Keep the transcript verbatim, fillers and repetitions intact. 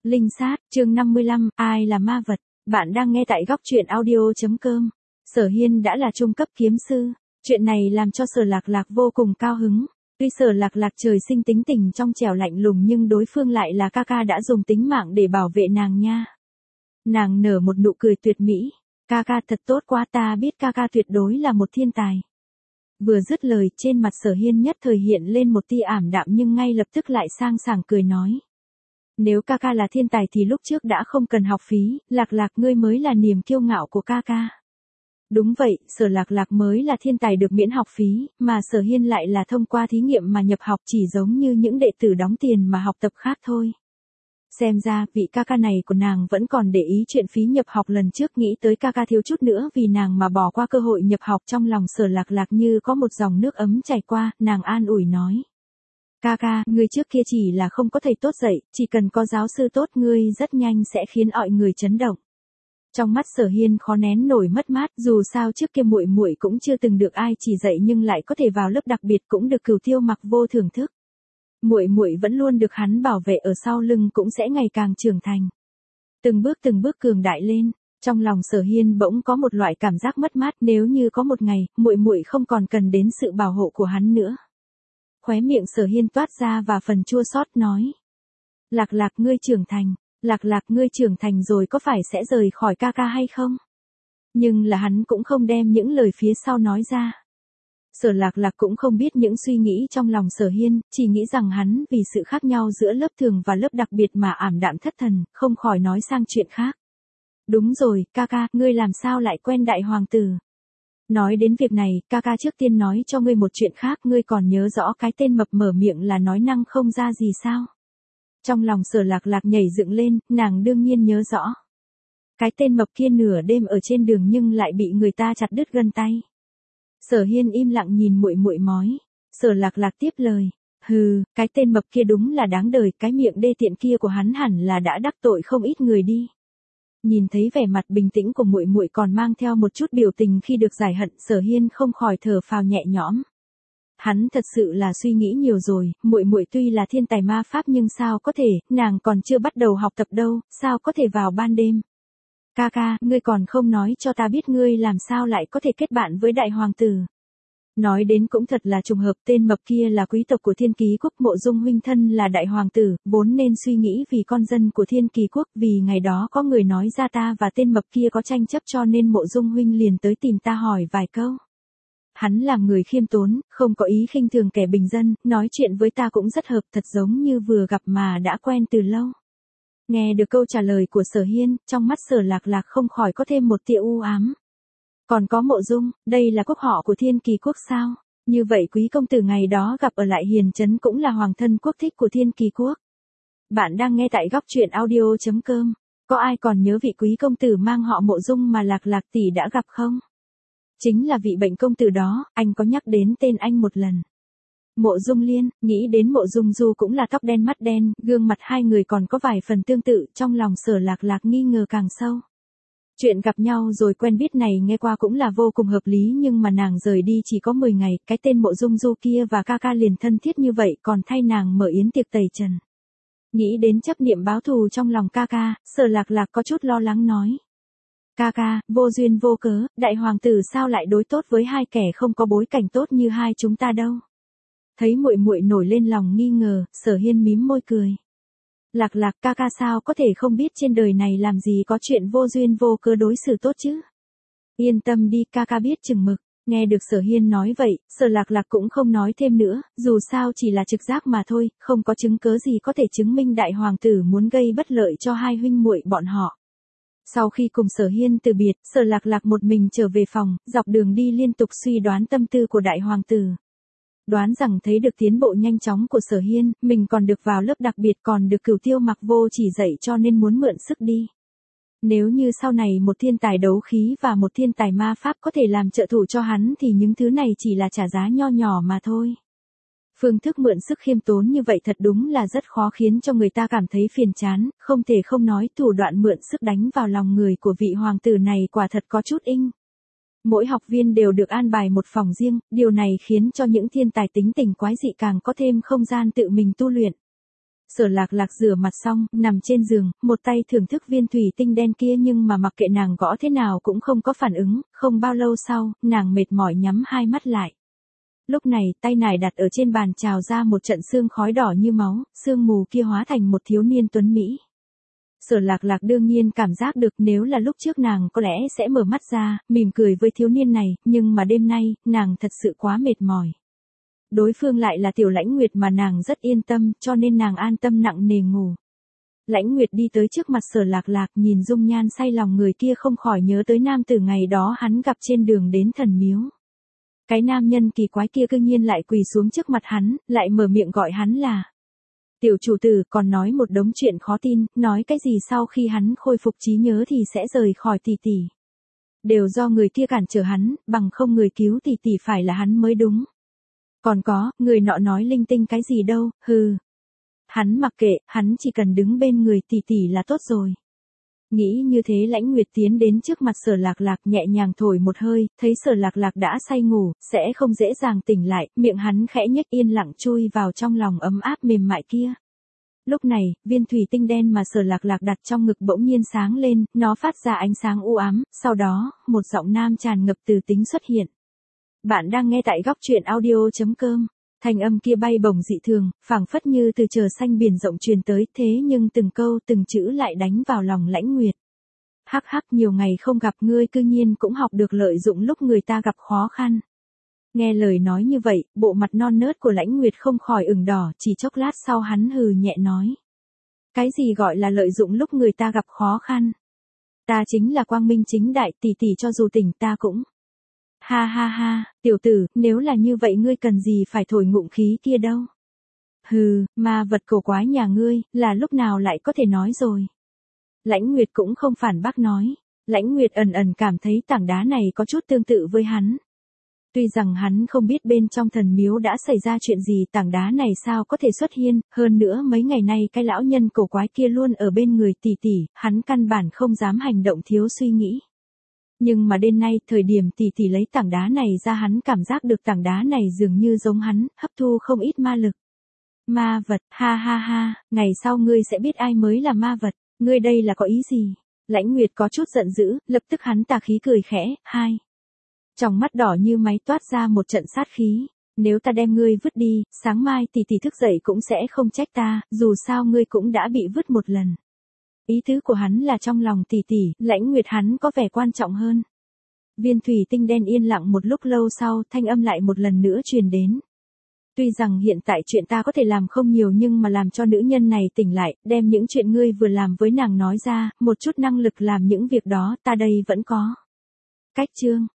Linh sát, chương năm mươi lăm, ai là ma vật? Bạn đang nghe tại góc truyện audio.com. Sở Hiên đã là trung cấp kiếm sư. Chuyện này làm cho Sở Lạc Lạc vô cùng cao hứng. Tuy Sở Lạc Lạc trời sinh tính tình trong trẻo lạnh lùng nhưng đối phương lại là ca ca đã dùng tính mạng để bảo vệ nàng nha. Nàng nở một nụ cười tuyệt mỹ. Ca ca thật tốt quá, ta biết ca ca tuyệt đối là một thiên tài. Vừa dứt lời, trên mặt Sở Hiên nhất thời hiện lên một tia ảm đạm nhưng ngay lập tức lại sang sảng cười nói. Nếu ca ca là thiên tài thì lúc trước đã không cần học phí, Lạc Lạc ngươi mới là niềm kiêu ngạo của ca ca. Đúng vậy, Sở Lạc Lạc mới là thiên tài được miễn học phí, mà Sở Hiên lại là thông qua thí nghiệm mà nhập học, chỉ giống như những đệ tử đóng tiền mà học tập khác thôi. Xem ra, vị ca ca này của nàng vẫn còn để ý chuyện phí nhập học lần trước, nghĩ tới ca ca thiếu chút nữa vì nàng mà bỏ qua cơ hội nhập học, trong lòng Sở Lạc Lạc như có một dòng nước ấm chảy qua, nàng an ủi nói. Ca ca, ngươi trước kia chỉ là không có thầy tốt dạy, chỉ cần có giáo sư tốt ngươi rất nhanh sẽ khiến mọi người chấn động. Trong mắt Sở Hiên khó nén nổi mất mát, dù sao trước kia muội muội cũng chưa từng được ai chỉ dạy nhưng lại có thể vào lớp đặc biệt, cũng được Cửu Tiêu Mặc Vô thưởng thức. Muội muội vẫn luôn được hắn bảo vệ ở sau lưng, cũng sẽ ngày càng trưởng thành. Từng bước từng bước cường đại lên, trong lòng Sở Hiên bỗng có một loại cảm giác mất mát, nếu như có một ngày, muội muội không còn cần đến sự bảo hộ của hắn nữa. Khóe miệng Sở Hiên toát ra và phần chua xót nói. Lạc Lạc ngươi trưởng thành, Lạc Lạc ngươi trưởng thành rồi có phải sẽ rời khỏi ca ca hay không? Nhưng là hắn cũng không đem những lời phía sau nói ra. Sở Lạc Lạc cũng không biết những suy nghĩ trong lòng Sở Hiên, chỉ nghĩ rằng hắn vì sự khác nhau giữa lớp thường và lớp đặc biệt mà ảm đạm thất thần, không khỏi nói sang chuyện khác. Đúng rồi, ca ca, ngươi làm sao lại quen đại hoàng tử? Nói đến việc này, ca ca trước tiên nói cho ngươi một chuyện khác, ngươi còn nhớ rõ cái tên mập mở miệng là nói năng không ra gì sao? Trong lòng Sở Lạc Lạc nhảy dựng lên, nàng đương nhiên nhớ rõ. Cái tên mập kia nửa đêm ở trên đường nhưng lại bị người ta chặt đứt gân tay. Sở Hiên im lặng nhìn muội muội mói. Sở Lạc Lạc tiếp lời. Hừ, cái tên mập kia đúng là đáng đời, cái miệng đê tiện kia của hắn hẳn là đã đắc tội không ít người đi. Nhìn thấy vẻ mặt bình tĩnh của muội muội còn mang theo một chút biểu tình khi được giải hận, Sở Hiên không khỏi thở phào nhẹ nhõm. Hắn thật sự là suy nghĩ nhiều rồi, muội muội tuy là thiên tài ma pháp nhưng sao có thể, nàng còn chưa bắt đầu học tập đâu, sao có thể vào ban đêm. Ca ca, ngươi còn không nói cho ta biết ngươi làm sao lại có thể kết bạn với đại hoàng tử. Nói đến cũng thật là trùng hợp, tên mập kia là quý tộc của Thiên Ký Quốc, Mộ Dung huynh thân là đại hoàng tử, vốn nên suy nghĩ vì con dân của Thiên Ký Quốc, vì ngày đó có người nói ra ta và tên mập kia có tranh chấp cho nên Mộ Dung huynh liền tới tìm ta hỏi vài câu. Hắn làm người khiêm tốn, không có ý khinh thường kẻ bình dân, nói chuyện với ta cũng rất hợp, thật giống như vừa gặp mà đã quen từ lâu. Nghe được câu trả lời của Sở Hiên, trong mắt Sở Lạc Lạc không khỏi có thêm một tia u ám. Còn có Mộ Dung, đây là quốc họ của Thiên Kỳ Quốc sao? Như vậy quý công tử ngày đó gặp ở lại Hiền Trấn cũng là hoàng thân quốc thích của Thiên Kỳ Quốc. Bạn đang nghe tại góc truyện audio.com. Có ai còn nhớ vị quý công tử mang họ Mộ Dung mà Lạc Lạc tỷ đã gặp không? Chính là vị bệnh công tử đó, anh có nhắc đến tên anh một lần. Mộ Dung Liên, nghĩ đến Mộ Dung Du cũng là tóc đen mắt đen, gương mặt hai người còn có vài phần tương tự, trong lòng Sở Lạc Lạc nghi ngờ càng sâu. Chuyện gặp nhau rồi quen biết này nghe qua cũng là vô cùng hợp lý nhưng mà nàng rời đi chỉ có mười ngày, cái tên Mộ Dung Du kia và ca ca liền thân thiết như vậy còn thay nàng mở yến tiệc tẩy trần. Nghĩ đến chấp niệm báo thù trong lòng ca ca, Sở Lạc Lạc có chút lo lắng nói. Ca ca, vô duyên vô cớ, đại hoàng tử sao lại đối tốt với hai kẻ không có bối cảnh tốt như hai chúng ta đâu. Thấy muội muội nổi lên lòng nghi ngờ, Sở Hiên mím môi cười. Lạc Lạc, ca ca sao có thể không biết trên đời này làm gì có chuyện vô duyên vô cớ đối xử tốt chứ. Yên tâm đi, ca ca biết chừng mực. Nghe được Sở Hiên nói vậy, Sở Lạc Lạc cũng không nói thêm nữa, dù sao chỉ là trực giác mà thôi, không có chứng cớ gì có thể chứng minh đại hoàng tử muốn gây bất lợi cho hai huynh muội bọn họ. Sau khi cùng Sở Hiên từ biệt, Sở Lạc Lạc một mình trở về phòng, dọc đường đi liên tục suy đoán tâm tư của đại hoàng tử. Đoán rằng thấy được tiến bộ nhanh chóng của Sở Hiên, mình còn được vào lớp đặc biệt còn được Cửu Tiêu Mặc Vô chỉ dạy cho nên muốn mượn sức đi. Nếu như sau này một thiên tài đấu khí và một thiên tài ma pháp có thể làm trợ thủ cho hắn thì những thứ này chỉ là trả giá nho nhỏ mà thôi. Phương thức mượn sức khiêm tốn như vậy thật đúng là rất khó khiến cho người ta cảm thấy phiền chán, không thể không nói thủ đoạn mượn sức đánh vào lòng người của vị hoàng tử này quả thật có chút inh. Mỗi học viên đều được an bài một phòng riêng, điều này khiến cho những thiên tài tính tình quái dị càng có thêm không gian tự mình tu luyện. Sở Lạc Lạc rửa mặt xong, nằm trên giường, một tay thưởng thức viên thủy tinh đen kia nhưng mà mặc kệ nàng gõ thế nào cũng không có phản ứng, không bao lâu sau, nàng mệt mỏi nhắm hai mắt lại. Lúc này, tay nải đặt ở trên bàn trào ra một trận sương khói đỏ như máu, sương mù kia hóa thành một thiếu niên tuấn Mỹ. Sở Lạc Lạc đương nhiên cảm giác được nếu là lúc trước nàng có lẽ sẽ mở mắt ra, mỉm cười với thiếu niên này, nhưng mà đêm nay, nàng thật sự quá mệt mỏi. Đối phương lại là Tiểu Lãnh Nguyệt mà nàng rất yên tâm, cho nên nàng an tâm nặng nề ngủ. Lãnh Nguyệt đi tới trước mặt Sở Lạc Lạc, nhìn dung nhan say lòng người kia không khỏi nhớ tới nam tử ngày đó hắn gặp trên đường đến thần miếu. Cái nam nhân kỳ quái kia cư nhiên lại quỳ xuống trước mặt hắn, lại mở miệng gọi hắn là tiểu chủ tử, còn nói một đống chuyện khó tin, nói cái gì sau khi hắn khôi phục trí nhớ thì sẽ rời khỏi tỷ tỷ. Đều do người kia cản trở hắn, bằng không người cứu tỷ tỷ phải là hắn mới đúng. Còn có, người nọ nói linh tinh cái gì đâu, hừ. Hắn mặc kệ, hắn chỉ cần đứng bên người tỷ tỷ là tốt rồi. Nghĩ như thế Lãnh Nguyệt tiến đến trước mặt Sở Lạc Lạc nhẹ nhàng thổi một hơi, thấy Sở Lạc Lạc đã say ngủ, sẽ không dễ dàng tỉnh lại, miệng hắn khẽ nhếch yên lặng chui vào trong lòng ấm áp mềm mại kia. Lúc này, viên thủy tinh đen mà Sở Lạc Lạc đặt trong ngực bỗng nhiên sáng lên, nó phát ra ánh sáng u ám, sau đó, một giọng nam tràn ngập từ tính xuất hiện. Bạn đang nghe tại góc truyện audio chấm com. Thanh âm kia bay bổng dị thường, phảng phất như từ trời xanh biển rộng truyền tới, thế nhưng từng câu từng chữ lại đánh vào lòng Lãnh Nguyệt. Hắc hắc, nhiều ngày không gặp ngươi cư nhiên cũng học được lợi dụng lúc người ta gặp khó khăn. Nghe lời nói như vậy, bộ mặt non nớt của Lãnh Nguyệt không khỏi ửng đỏ, chỉ chốc lát sau hắn hừ nhẹ nói. Cái gì gọi là lợi dụng lúc người ta gặp khó khăn? Ta chính là quang minh chính đại, tỷ tỷ cho dù tỉnh ta cũng. Ha ha ha, tiểu tử, nếu là như vậy ngươi cần gì phải thổi ngụm khí kia đâu. Hừ, ma vật cổ quái nhà ngươi, là lúc nào lại có thể nói rồi. Lãnh Nguyệt cũng không phản bác nói. Lãnh Nguyệt ẩn ẩn cảm thấy tảng đá này có chút tương tự với hắn. Tuy rằng hắn không biết bên trong thần miếu đã xảy ra chuyện gì, tảng đá này sao có thể xuất hiện, hơn nữa mấy ngày nay cái lão nhân cổ quái kia luôn ở bên người tỷ tỷ, hắn căn bản không dám hành động thiếu suy nghĩ. Nhưng mà đêm nay, thời điểm tỷ tỷ lấy tảng đá này ra hắn cảm giác được tảng đá này dường như giống hắn, hấp thu không ít ma lực. Ma vật, ha ha ha, ngày sau ngươi sẽ biết ai mới là ma vật, ngươi đây là có ý gì? Lãnh Nguyệt có chút giận dữ, lập tức hắn tà khí cười khẽ, hai. Trong mắt đỏ như máy toát ra một trận sát khí, nếu ta đem ngươi vứt đi, sáng mai tỷ tỷ thức dậy cũng sẽ không trách ta, dù sao ngươi cũng đã bị vứt một lần. Ý tứ của hắn là trong lòng tỷ tỷ, Lãnh Nguyệt hắn có vẻ quan trọng hơn. Viên thủy tinh đen yên lặng một lúc lâu sau, thanh âm lại một lần nữa truyền đến. Tuy rằng hiện tại chuyện ta có thể làm không nhiều nhưng mà làm cho nữ nhân này tỉnh lại, đem những chuyện ngươi vừa làm với nàng nói ra, một chút năng lực làm những việc đó ta đây vẫn có. Cách chương